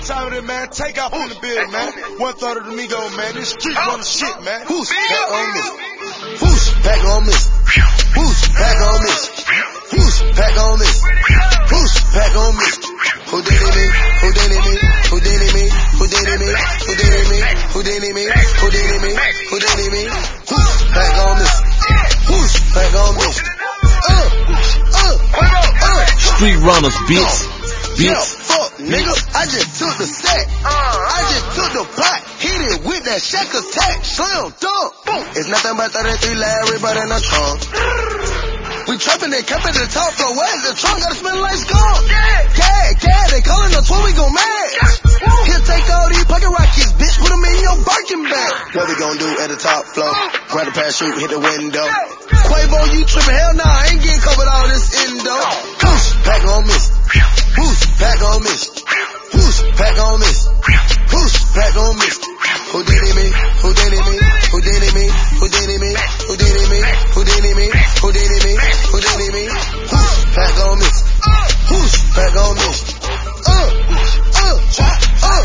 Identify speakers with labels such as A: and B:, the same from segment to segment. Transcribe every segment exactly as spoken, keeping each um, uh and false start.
A: time with it, man. Take out from the building, man. One third of the Migo, man. This street run the shit, man.
B: Who's back on this? Who's back on this? Who's back on this? Who's back on this? Who's back on this? Who did it me? Who did it me? Who did it me? Who did it me? Who did it me? Who did it me? Who did it me? Who did it me? Who's back on this? Who's back on this? Uh, uh, uh.
C: Street runners, bitch. Bitch.
B: Yeah, fuck, nigga. I just took the sack. I just took the pot. Hit it with that shack attack. Slam dunk. It's nothing but thirty-three Larry, but in the trunk. We trapping that cap at the top floor. Where's the trunk? Gotta smell like skunk. Yeah, yeah, they calling us when we gon' match. He'll take all these pocket rockets, bitch. Put them in your Birkin bag. What we gon' do at the top floor? Grab the parachute, hit the window. Quavo, you trippin'? Hell nah, I ain't getting covered all this endo. Who's back on this? Who's back on this? Who's back on this? Who's back on this? Who did it me? Who did it me? Who did it me? Who did it me? Who did it me? Who did it me? Who did it me? Who did it me? Who's back on this? Who's back on this? Uh, uh, uh,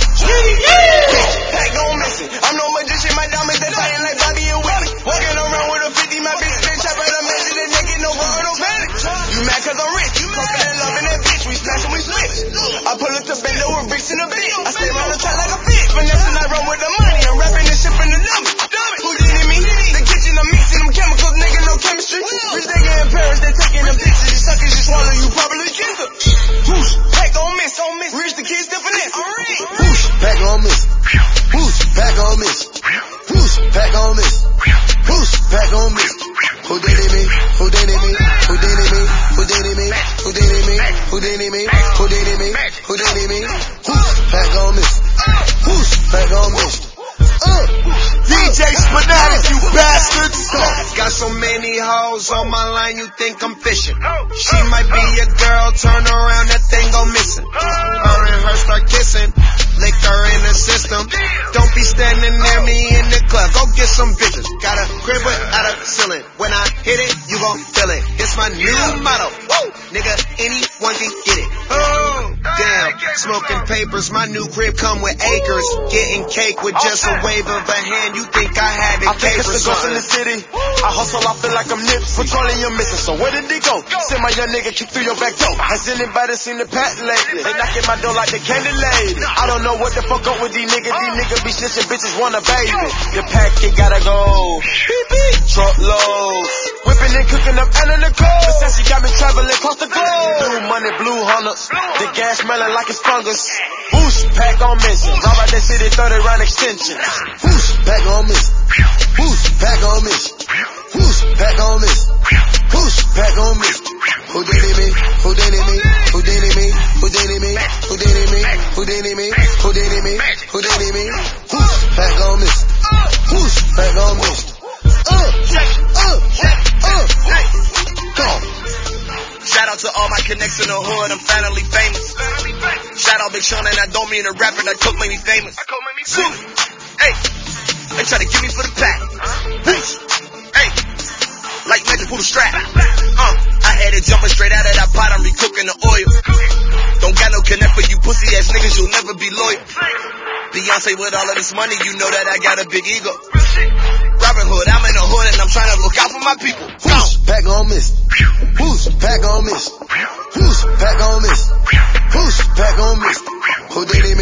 B: back on missing. I'm no magician, my diamonds they fighting like Bobby and Whitney. Walking around with a fifty, my bitch they chop at a mansion and they get no water, no panic. You mad cause I'm rich? You fucking in love in that bitch. We smash and we switch. I pull up to bend over bricks in a bit. I stay around the top like a bitch. Finessing, I run with the money. I'm rapping and shipping the number. Who did it me? The kitchen, I'm mixing them chemicals, nigga, no chemistry. Rich nigga in Paris, they taking them pictures. You suckers, you swallow, you probably kiss her. Who's back on miss? On miss. Rich the kids, still finesse. Who's back on miss? Who's back on miss? Who's back on miss? Who's back on miss? Who did it me? Who did it me? Who did it me? Who did it me? Who did it me? Who did it me? Who did it me? Who did it me? Who's back on miss? Who's back on miss? Uh,
A: D J Spinatic, you bastards.
D: Got so many hoes on my line, you think I'm fishing. She might be your girl, turn around, that thing go missing. Her and her start kissing, liquor in the system. Don't be standing near me in the club, go get some bitches. Got a crib without a ceiling. When I hit it, you gon' feel it. It's my new motto. Woo! Nigga, anyone can get it. Oh, damn. Smoking papers, my new crib come with acres. Getting cake with just a wave of a hand. You think I had the cake for something?
A: In the city, I hustle, I feel like I'm nips. Patrolling your missing, so where did he go? Send my young nigga kick through your back door. Has anybody seen the pat lately? They knocking my door like the candy lady. I don't know what the fuck up with these niggas. These niggas be snitching, bitches want a baby. The packet gotta go. Beep beep. Truck loads. Whipping and cooking up and in the cold. Versace got me traveling across the globe. Blue money, blue hunters. The gas smelling like it's fungus. Boost pack on mission. Rob out that city, thirty round extension.
B: Who's back on miss? Who's back on miss? Who's back on miss? Who's back on miss? Who did it me? Who did it me? Who did it me? Who did it me? Who did it me? Who did it me? Who did it me? Who did it me? Who's back on miss? Who's back on miss? Uh, uh, uh, go.
D: Shout out to all my connects in the hood, I'm finally famous. Shout out Big Sean, and I don't mean a rapper, that coke made me famous. Hey, they try to get me for the pack. Hey, like magic, pull the strap. Uh, I had it jumping straight out of that pot, I'm recooking the oil. Don't got no connect for you pussy ass niggas, you'll never be loyal. Beyonce with all of this money, you know that I got a big ego. Robin Hood, I'm in the hood and I'm trying to look out for my people.
B: Who's back on miss? Who's back on miss? Who's back on miss? Who's back on miss? Who did it